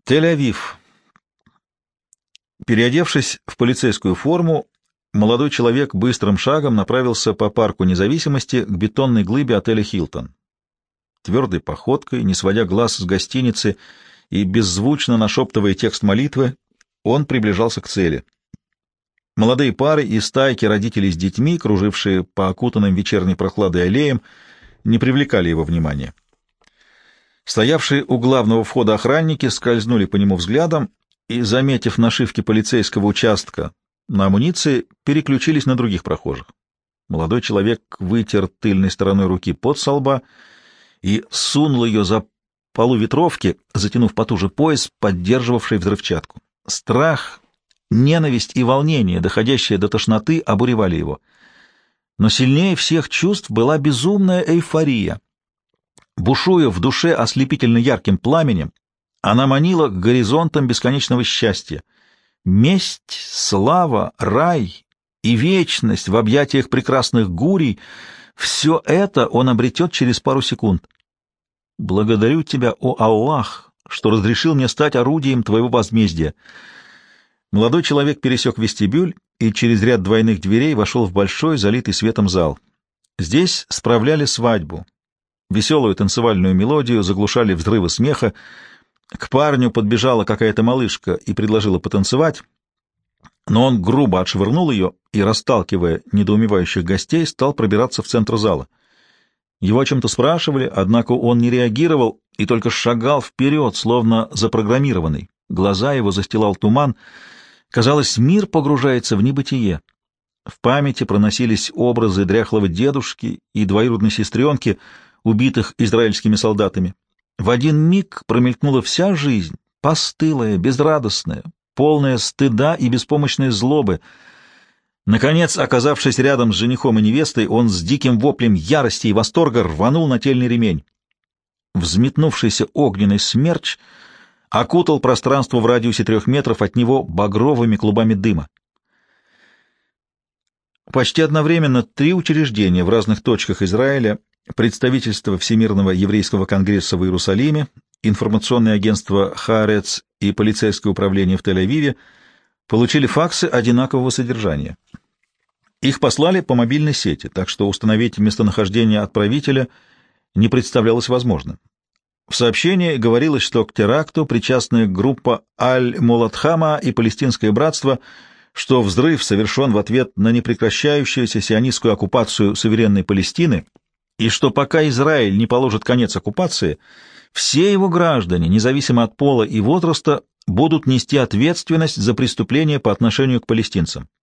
Тель-Авив. Переодевшись в полицейскую форму, молодой человек быстрым шагом направился по парку Независимости к бетонной глыбе отеля «Хилтон». Твердой походкой, не сводя глаз с гостиницы и беззвучно нашептывая текст молитвы, он приближался к цели. Молодые пары и стайки родителей с детьми, кружившие по окутанным вечерней прохладой аллеям, не привлекали его внимания. Стоявшие у главного входа охранники скользнули по нему взглядом и, заметив нашивки полицейского участка на амуниции, переключились на других прохожих. Молодой человек вытер тыльной стороной руки пот со лба и сунул ее за полу ветровки, затянув потуже пояс, поддерживавший взрывчатку. Страх, ненависть и волнение, доходящие до тошноты, обуревали его. Но сильнее всех чувств была безумная эйфория. Бушуя в душе ослепительно ярким пламенем, она манила к горизонтам бесконечного счастья. Месть, слава, рай и вечность в объятиях прекрасных гурий — все это он обретет через пару секунд. «Благодарю тебя, о Аллах, что разрешил мне стать орудием твоего возмездия». Молодой человек пересек вестибюль и через ряд двойных дверей вошел в большой, залитый светом зал. Здесь справляли свадьбу. Веселую танцевальную мелодию заглушали взрывы смеха. К парню подбежала какая-то малышка и предложила потанцевать, но он грубо отшвырнул ее и, расталкивая недоумевающих гостей, стал пробираться в центр зала. Его о чем-то спрашивали, однако он не реагировал и только шагал вперед, словно запрограммированный. Глаза его застилал туман. Казалось, мир погружается в небытие. В памяти проносились образы дряхлого дедушки и двоюродной сестренки, убитых израильскими солдатами. В один миг промелькнула вся жизнь, постылая, безрадостная, полная стыда и беспомощной злобы. Наконец, оказавшись рядом с женихом и невестой, он с диким воплем ярости и восторга рванул нательный ремень. Взметнувшийся огненный смерч окутал пространство в радиусе 3 метров от него багровыми клубами дыма. Почти одновременно 3 учреждения в разных точках Израиля: представительство Всемирного еврейского конгресса в Иерусалиме, информационное агентство «Хаарец» и полицейское управление в Тель-Авиве получили факсы одинакового содержания. Их послали по мобильной сети, так что установить местонахождение отправителя не представлялось возможным. В сообщении говорилось, что к теракту причастны группа Аль-Молатхама и Палестинское братство, что взрыв совершен в ответ на непрекращающуюся сионистскую оккупацию суверенной Палестины, и что пока Израиль не положит конец оккупации, все его граждане, независимо от пола и возраста, будут нести ответственность за преступления по отношению к палестинцам.